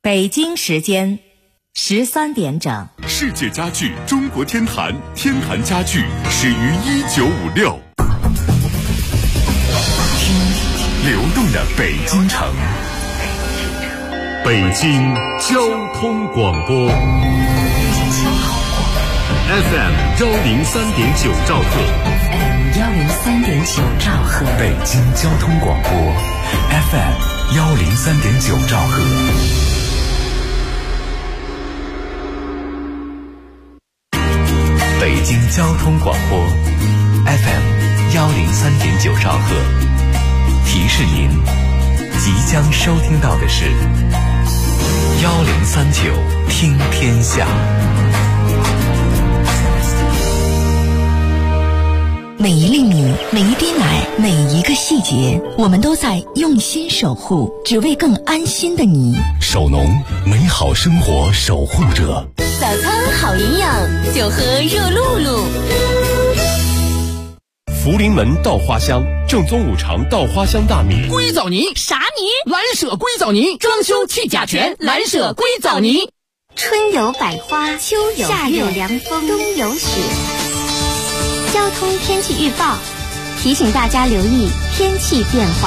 北京时间13点整。 世界家具中国天坛，天坛家具始于1956。听流动的北京城，北京交通广播 FM 103.9兆赫， 103.9兆赫， 北京交通广播 FM 103.9兆赫。北京交通广播 FM 103.9兆赫，提示您即将收听到的是1039听天下。 每一粒米，每一滴奶，每一个细节，我们都在用心守护，只为更安心的你。 守农，美好生活守护者。 早餐好营养，就喝热露露。 福临门稻花香，正宗五常稻花香大米。 硅藻泥啥泥？ 蓝舍硅藻泥，装修去甲醛，蓝舍硅藻泥。 春有百花，秋有夏有凉风，冬有雪。交通天气预报提醒大家留意天气变化。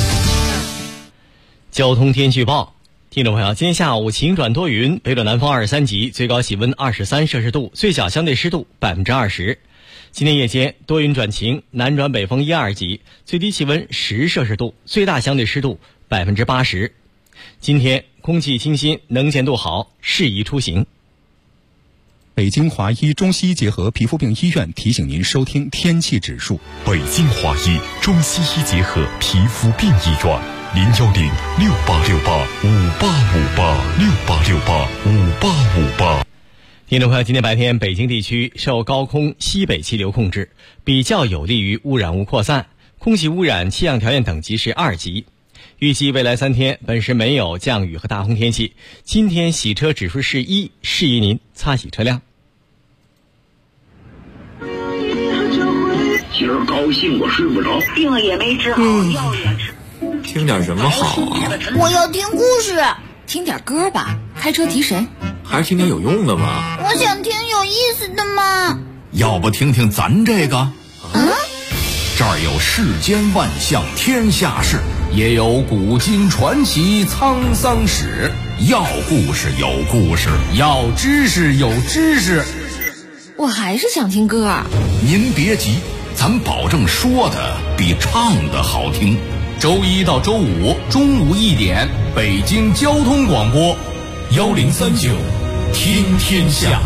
交通天气预报，听众朋友，今天下午晴转多云，北转南风23级，最高气温23摄氏度，最小相对湿度20%。今天夜间多云转晴，南转北风1、2级，最低气温10摄氏度，最大相对湿度80%。今天空气清新，能见度好，适宜出行。 北京华医中西医结合皮肤病医院提醒您收听天气指数。 北京华医中西医结合皮肤病医院，0106868585858，6885858。 听众朋友，今天白天北京地区受高空西北气流控制，比较有利于污染物扩散，空气污染气象条件等级是2级。预计未来3天本市没有降雨和大风天气，今天洗车指数是1，适宜您擦洗车辆。 今儿高兴我睡不着， 病也没治好，药也吃。 听点什么好啊？ 我要听故事。听点歌吧，开车提神。 还是听点有用的吧。 我想听有意思的嘛。 要不听听咱这个？这儿有世间万象天下事，也有古今传奇沧桑史。要故事有故事，要知识有知识。 我还是想听歌。 您别急，咱保证说的比唱的好听。周一到周五中午1点，北京交通广播1039听天下。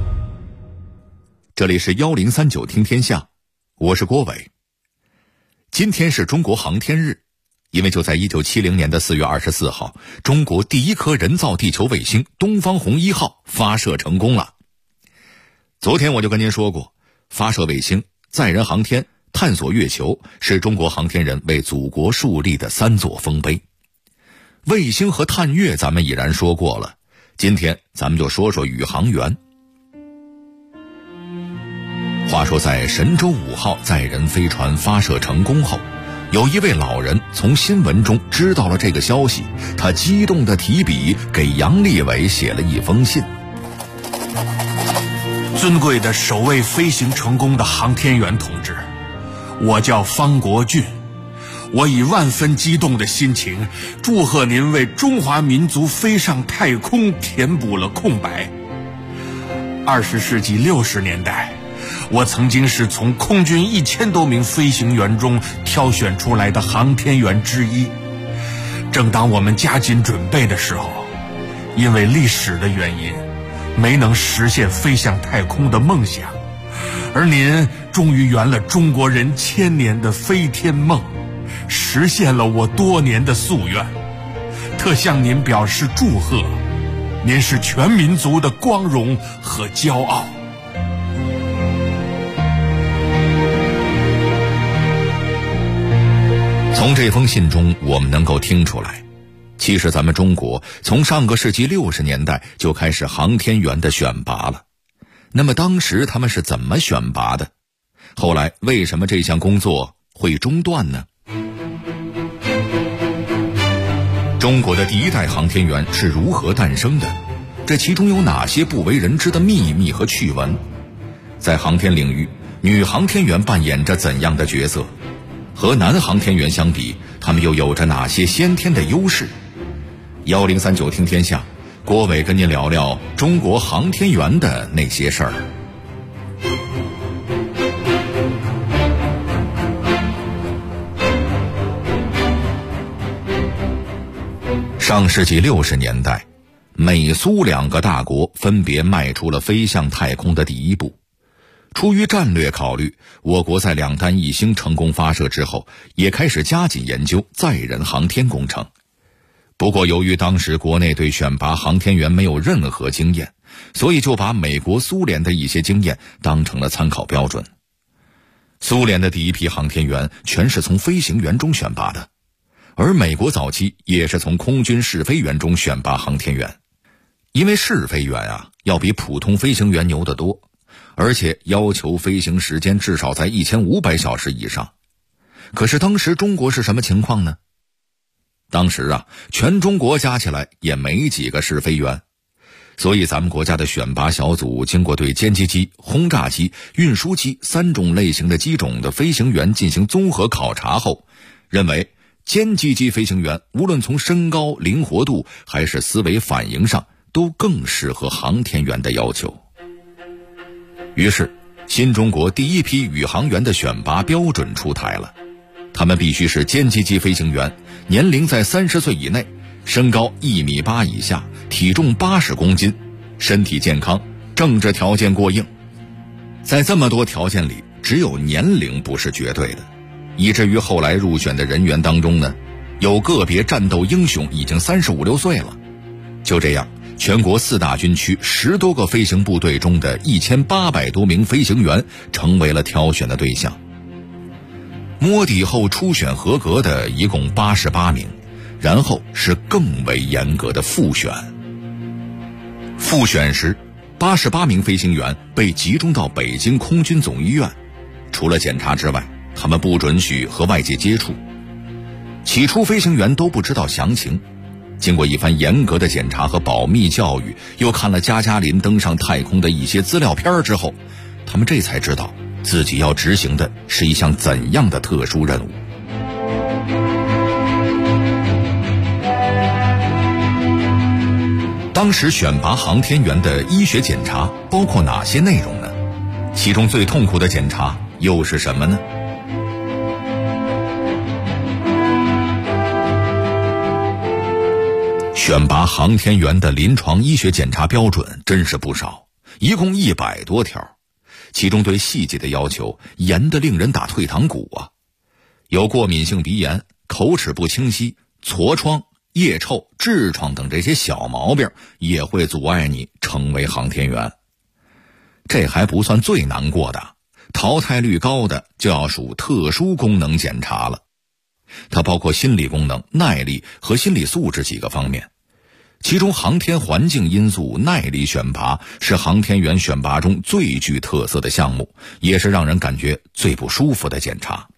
这里是1039听天下，我是郭伟。今天是中国航天日，因为就在1970年的4月24号，中国第一颗人造地球卫星东方红1号发射成功了。昨天我就跟您说过，发射卫星、载人航天、探索月球是中国航天人为祖国树立的3座丰碑。卫星和探月咱们已然说过了，今天咱们就说说宇航员。话说在神舟5号载人飞船发射成功后，有一位老人从新闻中知道了这个消息，他激动地提笔给杨利伟写了一封信。 尊贵的首位飞行成功的航天员同志，我叫方国俊，我以万分激动的心情祝贺您为中华民族飞上太空填补了空白。20世纪60年代，我曾经是从空军1000多名飞行员中挑选出来的航天员之一。正当我们加紧准备的时候，因为历史的原因，没能实现飞向太空的梦想，而您终于圆了中国人1000年的飞天梦，实现了我多年的夙愿，特向您表示祝贺。您是全民族的光荣和骄傲。 从这封信中我们能够听出来，其实咱们中国从上个世纪60年代就开始航天员的选拔了。那么当时他们是怎么选拔的？后来为什么这项工作会中断呢？ 中国的第一代航天员是如何诞生的？这其中有哪些不为人知的秘密和趣闻？在航天领域，女航天员扮演着怎样的角色？和男航天员相比，他们又有着哪些先天的优势？1039听天下，郭伟跟您聊聊中国航天员的那些事儿。上世纪60年代，美苏两个大国分别迈出了飞向太空的第一步。出于战略考虑，我国在2弹1星成功发射之后，也开始加紧研究载人航天工程。不过由于当时国内对选拔航天员没有任何经验，所以就把美国、苏联的一些经验当成了参考标准。苏联的第一批航天员全是从飞行员中选拔的，而美国早期也是从空军试飞员中选拔航天员。因为试飞员要比普通飞行员牛得多，而且要求飞行时间至少在1500小时以上。可是当时中国是什么情况呢？当时全中国加起来也没几个试飞员，所以咱们国家的选拔小组经过对歼击机、轰炸机、运输机3种类型的机种的飞行员进行综合考察后，认为歼击机飞行员无论从身高、灵活度还是思维反应上都更适合航天员的要求。于是新中国第一批宇航员的选拔标准出台了，他们必须是歼击机飞行员，年龄在30岁以内，身高1.8米以下，体重80公斤，身体健康，政治条件过硬。在这么多条件里，只有年龄不是绝对的，以至于后来入选的人员当中呢，有个别战斗英雄已经35、6岁了。就这样，全国4大军区10多个飞行部队中的1800多名飞行员成为了挑选的对象。摸底后初选合格的一共88名，然后是更为严格的复选。复选时，88名飞行员被集中到北京空军总医院，除了检查之外，他们不准许和外界接触。起初飞行员都不知道详情，经过一番严格的检查和保密教育，又看了加加林登上太空的一些资料片之后，他们这才知道自己要执行的是一项怎样的特殊任务。当时选拔航天员的医学检查包括哪些内容呢？其中最痛苦的检查又是什么呢？选拔航天员的临床医学检查标准真是不少，一共100多条，其中对细节的要求严得令人打退堂鼓啊！有过敏性鼻炎、口齿不清晰、痤疮、腋臭、痔疮等这些小毛病也会阻碍你成为航天员。这还不算最难过的，淘汰率高的就要数特殊功能检查了。它包括心理功能、耐力和心理素质几个方面。其中航天环境因素耐力选拔是航天员选拔中最具特色的项目，也是让人感觉最不舒服的检查。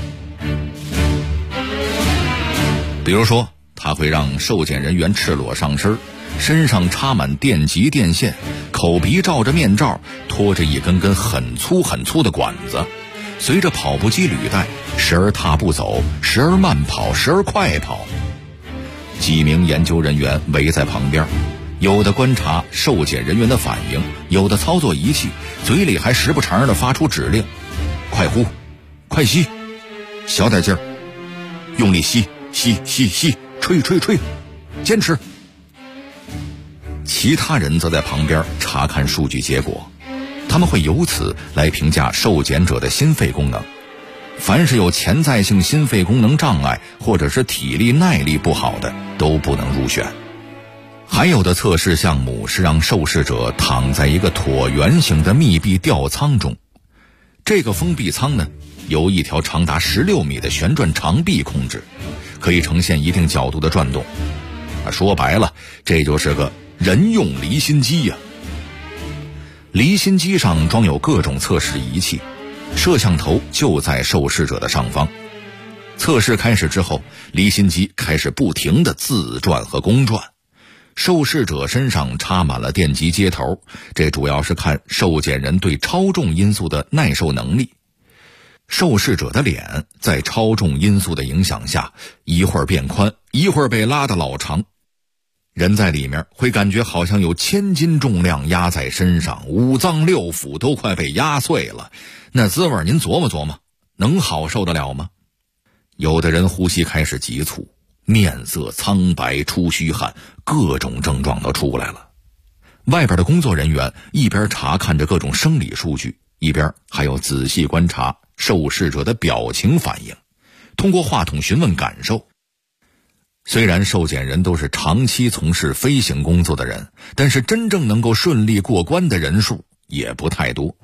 比如说，它会让受检人员赤裸上身，身上插满电极电线，口鼻罩着面罩，拖着一根根很粗很粗的管子，随着跑步机履带，时而踏步走，时而慢跑，时而快跑。几名研究人员围在旁边，有的观察受检人员的反应，有的操作仪器，嘴里还时不常地发出指令：快呼，快吸，小点劲儿，用力吸，吸吸吸，吹吹吹，坚持。其他人则在旁边查看数据结果，他们会由此来评价受检者的心肺功能。凡是有潜在性心肺功能障碍或者是体力耐力不好的都不能入选。还有的测试项目是让受试者躺在一个椭圆形的密闭吊舱中，这个封闭舱呢，由一条长达16米的旋转长臂控制，可以呈现一定角度的转动。说白了，这就是个人用离心机呀。离心机上装有各种测试仪器，摄像头就在受试者的上方。 测试开始之后，离心机开始不停地自转和公转，受试者身上插满了电极接头，这主要是看受检人对超重因素的耐受能力。受试者的脸在超重因素的影响下，一会儿变宽，一会儿被拉得老长。人在里面会感觉好像有1000斤重量压在身上，五脏六腑都快被压碎了，那滋味您琢磨琢磨，能好受得了吗？有的人呼吸开始急促，面色苍白，出虚汗，各种症状都出来了。外边的工作人员一边查看着各种生理数据，一边还有仔细观察受试者的表情反应，通过话筒询问感受。虽然受检人都是长期从事飞行工作的人，但是真正能够顺利过关的人数也不太多。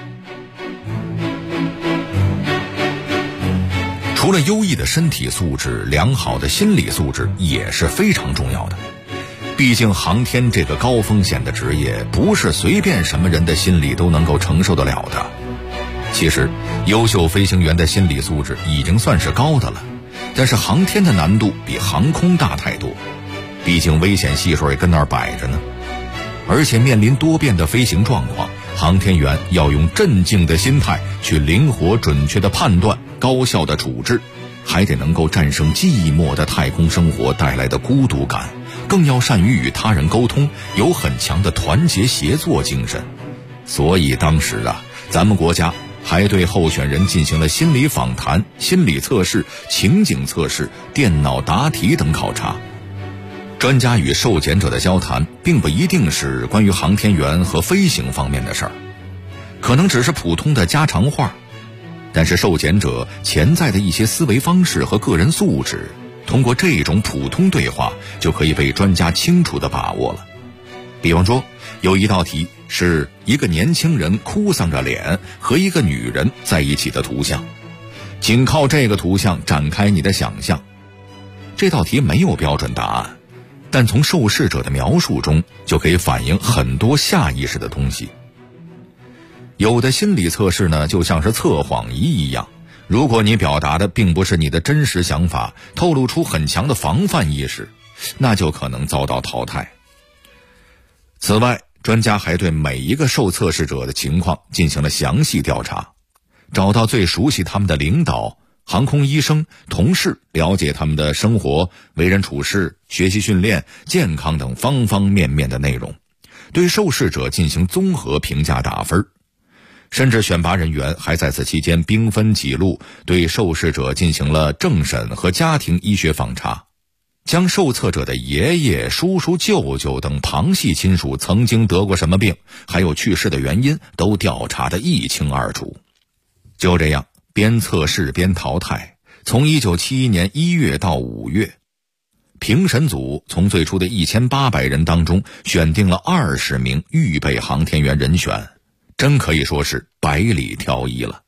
除了优异的身体素质，良好的心理素质也是非常重要的。毕竟航天这个高风险的职业，不是随便什么人的心理都能够承受得了的。其实优秀飞行员的心理素质已经算是高的了，但是航天的难度比航空大太多，毕竟危险系数也跟那儿摆着呢。而且面临多变的飞行状况，航天员要用镇静的心态去灵活准确的判断，高效的处置，还得能够战胜寂寞的太空生活带来的孤独感，更要善于与他人沟通，有很强的团结协作精神。所以当时咱们国家还对候选人进行了心理访谈、心理测试、情景测试、电脑答题等考察。专家与受检者的交谈并不一定是关于航天员和飞行方面的事儿，可能只是普通的家常话，但是受检者潜在的一些思维方式和个人素质，通过这种普通对话就可以被专家清楚地把握了。比方说，有一道题是一个年轻人哭丧着脸和一个女人在一起的图像，仅靠这个图像展开你的想象。这道题没有标准答案，但从受试者的描述中就可以反映很多下意识的东西。有的心理测试呢，就像是测谎仪一样，如果你表达的并不是你的真实想法，透露出很强的防范意识，那就可能遭到淘汰。此外，专家还对每一个受测试者的情况进行了详细调查，找到最熟悉他们的领导、航空医生、同事，了解他们的生活、为人处事、学习训练、健康等方方面面的内容，对受试者进行综合评价打分。甚至选拔人员还在此期间兵分几路，对受试者进行了政审和家庭医学访查，将受测者的爷爷、叔叔、舅舅等旁系亲属曾经得过什么病，还有去世的原因都调查得一清二楚。就这样边测试边淘汰，从1971年1月到5月，评审组从最初的1800人当中选定了20名预备航天员人选，真可以说是百里挑一了。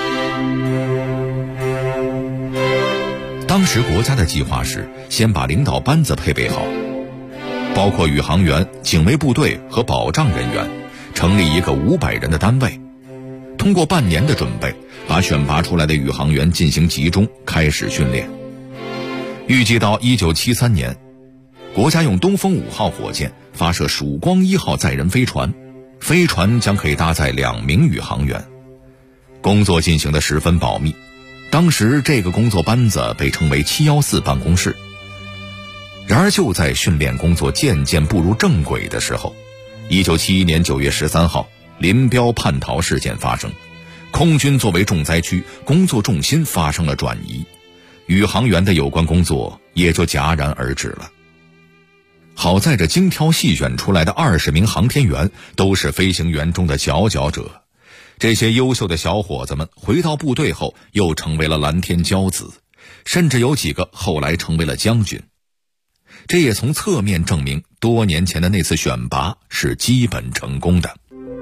当时国家的计划是先把领导班子配备好，包括宇航员、警卫部队和保障人员，成立一个500人的单位，通过半年的准备，把选拔出来的宇航员进行集中开始训练。预计到1973年，国家用东风5号火箭发射曙光1号载人飞船，飞船将可以搭载2名宇航员。工作进行得十分保密，当时这个工作班子被称为714办公室。然而就在训练工作渐渐步入正轨的时候，1971年9月13号，林彪叛逃事件发生，空军作为重灾区，工作重心发生了转移，宇航员的有关工作也就戛然而止了。好在这精挑细选出来的20名航天员都是飞行员中的佼佼者，这些优秀的小伙子们回到部队后又成为了蓝天骄子，甚至有几个后来成为了将军。这也从侧面证明多年前的那次选拔是基本成功的。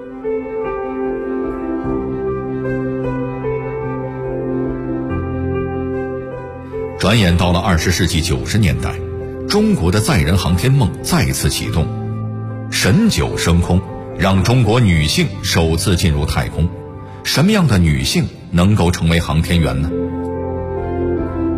转眼到了20世纪90年代，中国的载人航天梦再次启动，神9升空，让中国女性首次进入太空。什么样的女性能够成为航天员呢？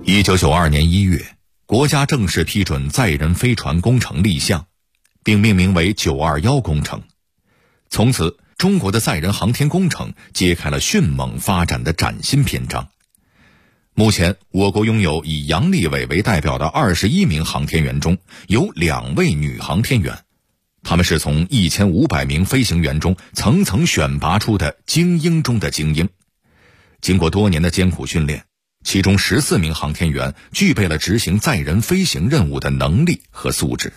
1992年1月，国家正式批准载人飞船工程立项，并命名为921工程。从此，中国的载人航天工程揭开了迅猛发展的崭新篇章。目前，我国拥有以杨利伟为代表的21名航天员中，有2位女航天员，他们是从1500名飞行员中层层选拔出的精英中的精英。经过多年的艰苦训练，其中14名航天员具备了执行载人飞行任务的能力和素质。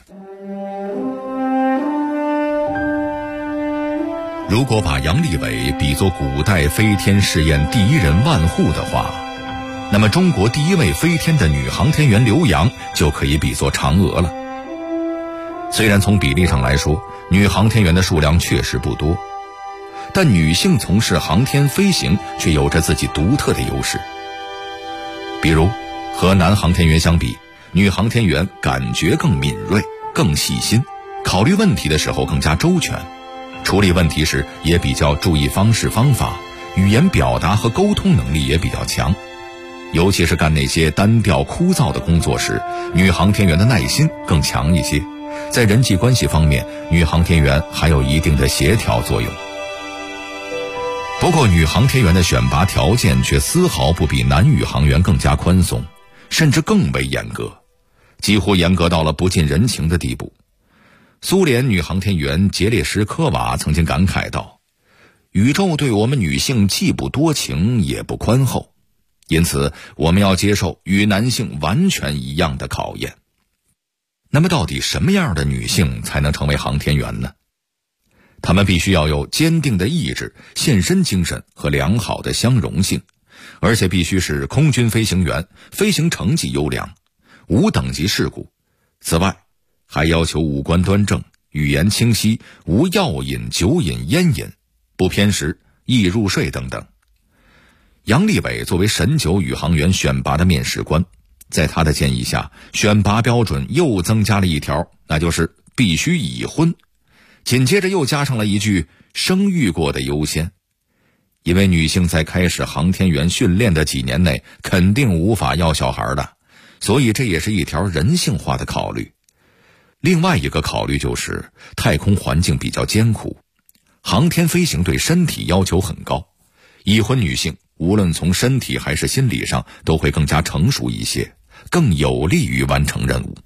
如果把杨利伟比作古代飞天试验第一人万户的话，那么中国第一位飞天的女航天员刘洋就可以比作嫦娥了。虽然从比例上来说，女航天员的数量确实不多，但女性从事航天飞行却有着自己独特的优势。比如，和男航天员相比，女航天员感觉更敏锐、更细心，考虑问题的时候更加周全，处理问题时也比较注意方式方法，语言表达和沟通能力也比较强。尤其是干那些单调枯燥的工作时，女航天员的耐心更强一些。在人际关系方面，女航天员还有一定的协调作用。不过，女航天员的选拔条件却丝毫不比男宇航员更加宽松，甚至更为严格，几乎严格到了不近人情的地步。苏联女航天员杰列什科娃曾经感慨道：“宇宙对我们女性既不多情也不宽厚，因此我们要接受与男性完全一样的考验。”那么到底什么样的女性才能成为航天员呢？她们必须要有坚定的意志、献身精神和良好的相容性，而且必须是空军飞行员，飞行成绩优良，无等级事故。此外，还要求五官端正，语言清晰，无药瘾、酒瘾、烟瘾，不偏食，易入睡等等。杨利伟作为神9宇航员选拔的面试官，在他的建议下，选拔标准又增加了一条，那就是必须已婚。紧接着又加上了一句生育过的优先，因为女性在开始航天员训练的几年内肯定无法要小孩的，所以这也是一条人性化的考虑。另外一个考虑就是太空环境比较艰苦，航天飞行对身体要求很高，已婚女性无论从身体还是心理上都会更加成熟一些，更有利于完成任务。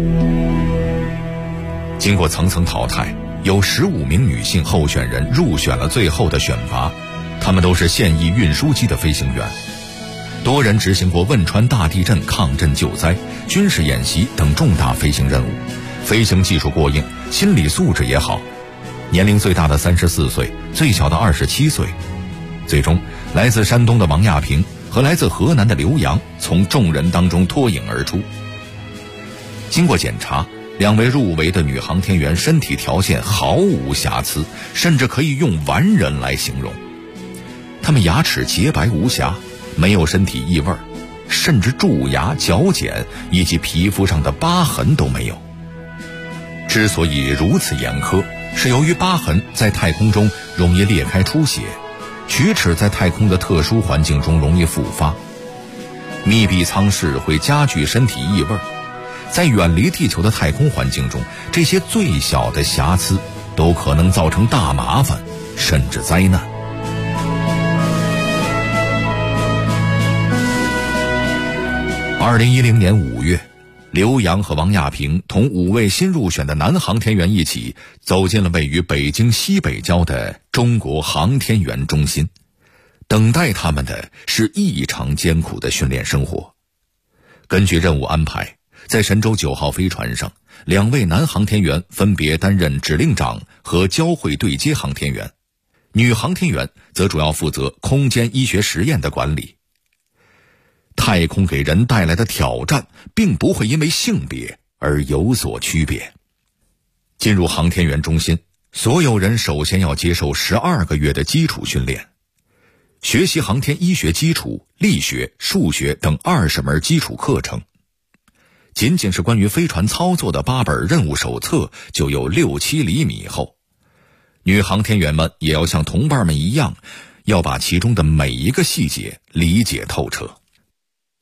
经过层层淘汰，有15名女性候选人入选了最后的选拔，她们都是现役运输机的飞行员，多人执行过汶川大地震抗震救灾、军事演习等重大飞行任务，飞行技术过硬，心理素质也好。年龄最大的34岁，最小的27岁。最终，来自山东的王亚平和来自河南的刘洋从众人当中脱颖而出。经过检查，2位入围的女航天员身体条件毫无瑕疵，甚至可以用完人来形容。她们牙齿洁白无瑕，没有身体异味，甚至蛀牙、角碱以及皮肤上的疤痕都没有。之所以如此严苛，是由于疤痕在太空中容易裂开出血，龋齿在太空的特殊环境中容易复发，密闭舱室会加剧身体异味。在远离地球的太空环境中，这些最小的瑕疵都可能造成大麻烦，甚至灾难。2010年5月，刘洋和王亚平同5位新入选的男航天员一起走进了位于北京西北郊的中国航天员中心，等待他们的是异常艰苦的训练生活。根据任务安排，在神舟9号飞船上，2位男航天员分别担任指令长和交会对接航天员，女航天员则主要负责空间医学实验的管理。太空给人带来的挑战并不会因为性别而有所区别。进入航天员中心，所有人首先要接受12个月的基础训练，学习航天医学基础、力学、数学等20门基础课程。仅仅是关于飞船操作的8本任务手册就有6-7厘米厚。女航天员们也要像同伴们一样，要把其中的每一个细节理解透彻。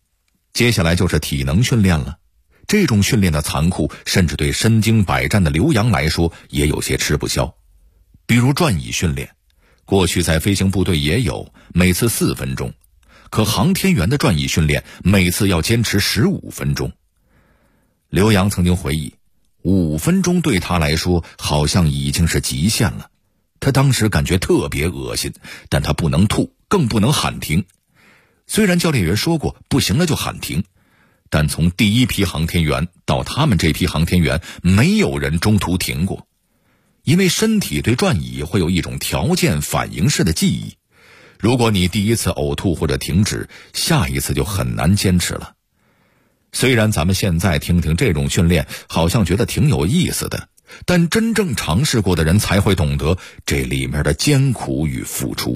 接下来就是体能训练了。这种训练的残酷，甚至对身经百战的刘洋来说也有些吃不消。比如转椅训练，过去在飞行部队也有，每次4分钟，可航天员的转椅训练每次要坚持15分钟。刘洋曾经回忆，5分钟对他来说好像已经是极限了。他当时感觉特别恶心，但他不能吐，更不能喊停。虽然教练员说过不行了就喊停，但从第一批航天员到他们这批航天员，没有人中途停过。因为身体对转椅会有一种条件反应式的记忆，如果你第一次呕吐或者停止，下一次就很难坚持了。虽然咱们现在听听这种训练好像觉得挺有意思的，但真正尝试过的人才会懂得这里面的艰苦与付出。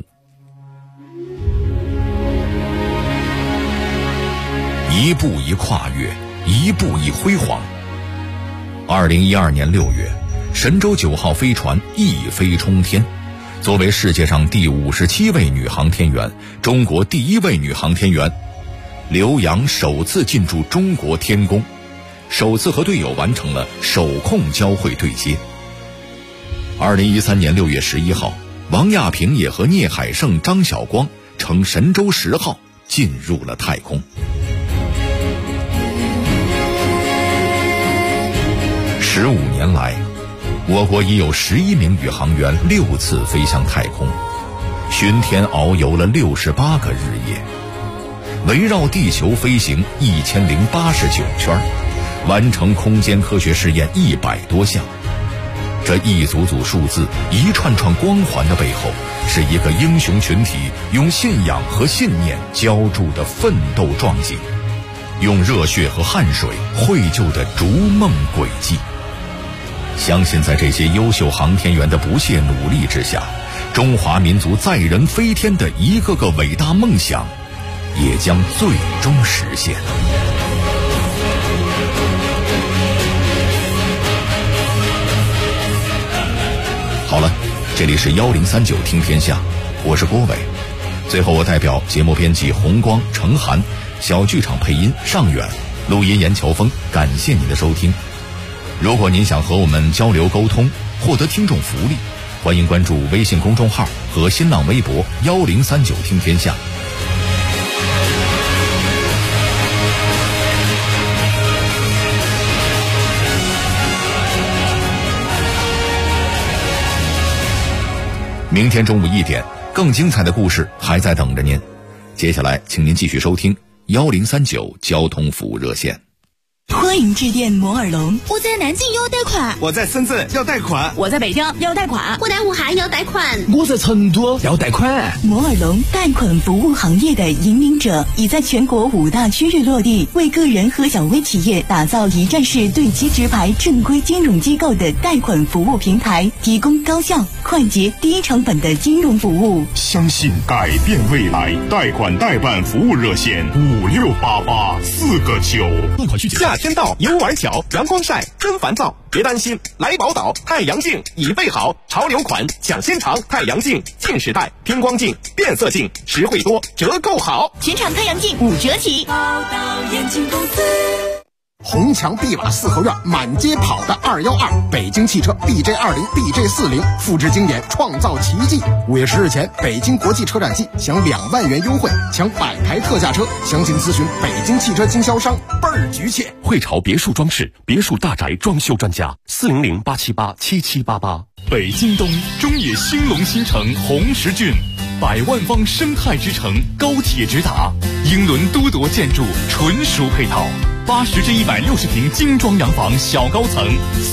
一步一跨越，一步一辉煌。2012年6月，神舟9号飞船一飞冲天，作为世界上第57位女航天员，中国第1位女航天员，刘洋首次进驻中国天宫，首次和队友完成了手控交会对接。2013年6月11号，王亚平也和聂海胜、张晓光乘神舟10号进入了太空。15年来，我国已有11名宇航员6次飞向太空，巡天遨游了68个日夜，围绕地球飞行1089圈，完成空间科学试验100多项。这一组组数字，一串串光环的背后，是一个英雄群体用信仰和信念浇筑的奋斗壮景，用热血和汗水绘就的逐梦轨迹。相信在这些优秀航天员的不懈努力之下，中华民族载人飞天的一个个伟大梦想也将最终实现。好了，这里是1039听天下，我是郭伟。最后我代表节目编辑红光、程涵，小剧场配音尚远，录音严乔峰，感谢您的收听。如果您想和我们交流沟通，获得听众福利，欢迎关注微信公众号和新浪微博1039听天下。明天中午1点，更精彩的故事还在等着您。接下来请您继续收听1039交通服务热线。 欢迎致电摩尔龙。 我在南京要贷款， 我在深圳要贷款， 我在北京要贷款， 我在武汉要贷款， 我在成都要贷款。 摩尔龙贷款服务行业的引领者，已在全国5大区域落地，为个人和小微企业打造一站式对接直排正规金融机构的贷款服务平台，提供高效、快捷、低成本的金融服务。 相信改变未来，贷款代办服务热线5688-4个9。 贷款需求：夏天到，游玩巧，阳光晒，真烦躁。别担心，来宝岛太阳镜已备好，潮流款抢先尝，太阳镜近视带、偏光镜、变色镜，实惠多，折扣好， 全场太阳镜5折起。宝岛眼镜公司。 红墙碧瓦四合院，满街跑的212，北京汽车 BJ20、BJ40，复制经典，创造奇迹。5月10日前，北京国际车展季享2万元优惠，抢100台特价车，详情咨询北京汽车经销商，倍儿局气。 汇潮别墅装饰，别墅大宅装修专家，400-878-7788。 北京东中野兴隆新城红石郡，100万方生态之城，高铁直达，英伦都铎建筑，纯熟配套。80至160平精装洋房小高层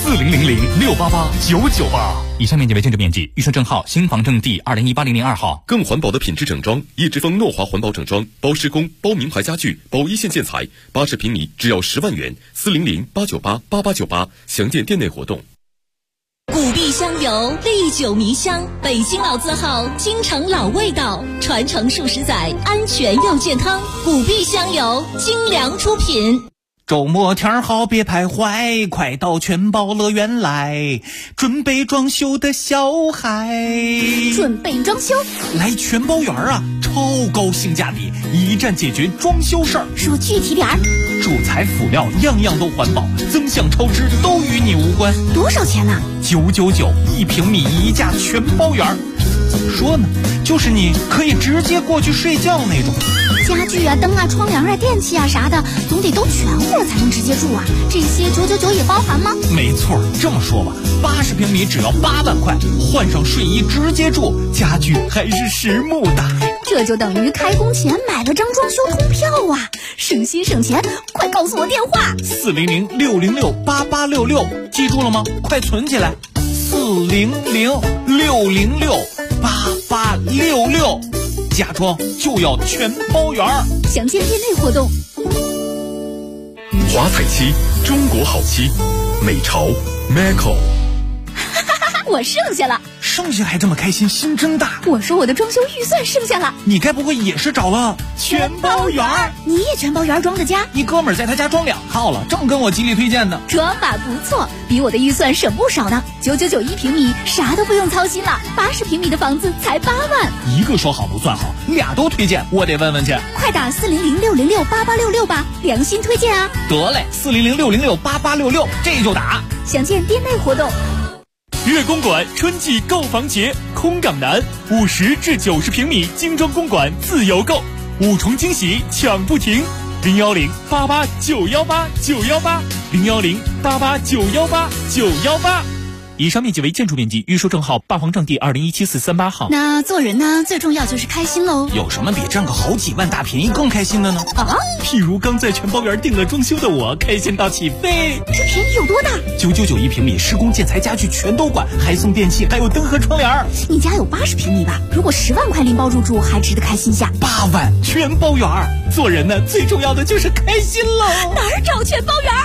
，4000-688-998。 以上面积为建筑面积，预售证号新房证第2018-002号。 更环保的品质整装，叶之峰诺华环保整装，包施工，包名牌家具，包一线建材，80平米只要10万元，400-898-8898，详见店内活动。 古碧香油，历久弥香，北京老字号，京城老味道，传承数十载，安全又健康。古碧香油，精良出品。 周末天好别徘徊，快到全包乐园来，准备装修的小孩。 准备装修？ 来全包园啊，超高性价比，一站解决装修事儿。 说具体点儿。 主材辅料样样都环保，增项超支都与你无关。 多少钱呢 ？999，1平米一价全包园。怎么说呢？就是你可以直接过去睡觉那种。 家具啊、灯啊、窗帘啊、电器啊啥的，总得都全乎才能直接住啊。这些999也包含吗？ 没错，这么说吧，80平米只要8万块，换上睡衣直接住，家具还是实木的。 这就等于开工前买了张装修通票啊，省心省钱！快告诉我电话 ：400-606-8866，记住了吗？快存起来，400-606-8866，家装就要全包圆。 详见店内活动。 华彩漆，中国好漆，美潮 Maco。 我剩下了， 剩下还这么开心，心真大。 我说我的装修预算剩下了， 你该不会也是找了全包圆？你也全包圆装的家？ 一哥们儿在他家装2套了，正跟我极力推荐呢。 装法不错，比我的预算省不少呢。999 1平米，啥都不用操心了。80平米的房子才8万。 一个说好不算好，俩都推荐，我得问问去。 快打400-606-8866吧，良心推荐啊！ 得嘞，400-606-8866，这就打。 详见店内活动。 悦公馆春季购房节，空港南50至90平米精装公馆自由购，5重惊喜抢不停，010-88-918-918，010-88-918-918。以上面积为建筑面积，预售证号霸王证第2017-438号。 那做人呢，最重要就是开心喽。 有什么比挣个好几万大便宜更开心的呢？ 啊， 譬如刚在全包园订了装修的我，开心到起飞。 这便宜有多大 ？999 1平米，施工建材家具全都管，还送电器，还有灯和窗帘。 你家有80平米吧？如果10万块拎包入住，还值得开心下。 8万全包园，做人呢，最重要的就是开心喽。 哪儿找全包园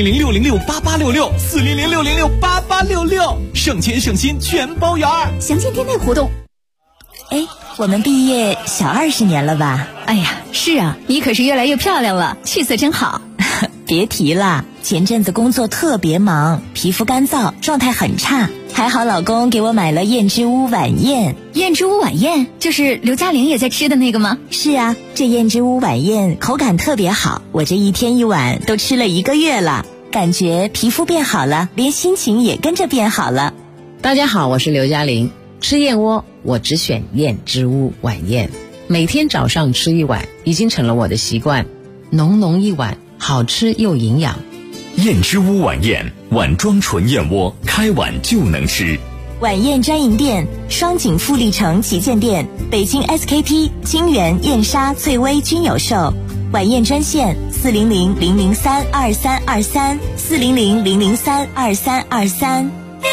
？400-606-8866，400-606-8866。省钱省心全包圆， 详见店内活动。 哎，我们毕业小20年了吧？ 哎呀，是啊，你可是越来越漂亮了，气色真好。 别提了，前阵子工作特别忙，皮肤干燥，状态很差。还好老公给我买了燕之屋晚宴。 燕之屋晚宴就是刘嘉玲也在吃的那个吗？ 是啊，这燕之屋晚宴口感特别好，我这一天一碗都吃了1个月了。感觉皮肤变好了，连心情也跟着变好了。 大家好，我是刘嘉玲。吃燕窝我只选燕之屋晚宴，每天早上吃1碗已经成了我的习惯，浓浓一碗，好吃又营养。 燕之屋晚宴，碗装纯燕窝，开碗就能吃。 晚宴专营店：双井富力城旗舰店、北京 SKP、金源、燕莎、翠微均有售。晚宴专线400-003-2323，400-003-2323。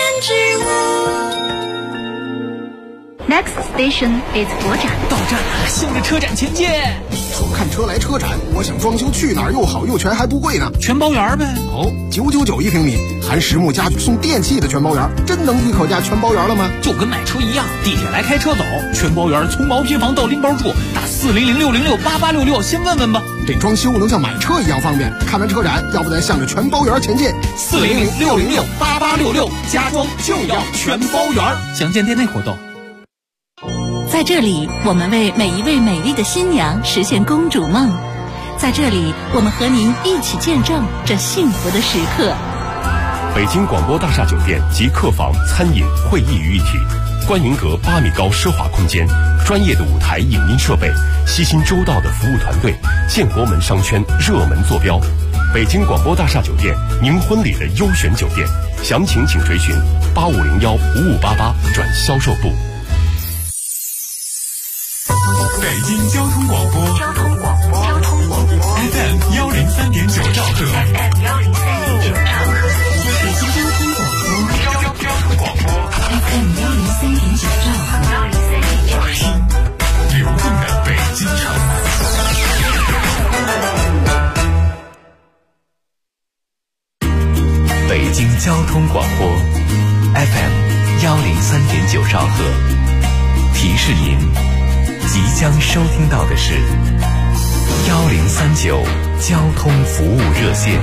Next station is 佛展。 到站了，向着车展前进。 说看车来车展，我想装修去哪儿又好又全还不贵呢？ 全包圆呗。 哦，999 1平米，含实木家具送电器的全包圆，真能低口价全包圆了吗？ 就跟买车一样，地铁来开车走，全包圆从毛坯房到拎包住，打400-606-8866，先问问吧。 这装修能像买车一样方便。看完车展，要不咱向着全包圆前进 ？400-606-8866，家装就要全包圆。详见店内活动。 在这里，我们为每一位美丽的新娘实现公主梦。在这里，我们和您一起见证这幸福的时刻。 北京广播大厦酒店集客房、餐饮、会议于一体，观云阁8米高奢华空间，专业的舞台影音设备，细心周到的服务团队，建国门商圈热门坐标。北京广播大厦酒店，您婚礼的优选酒店，详情请垂询8501-5588转销售部。 北京交通广播，FM 103.9兆赫， 北京交通广播，FM 103.9兆赫， 流动的北京城。 北京交通广播 FM 103.9兆赫，提示您即将收听到的是 1039交通服务热线。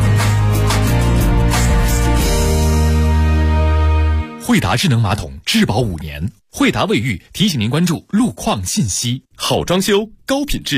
惠达智能马桶质保5年，惠达卫浴提醒您关注路况信息。 好装修，高品质。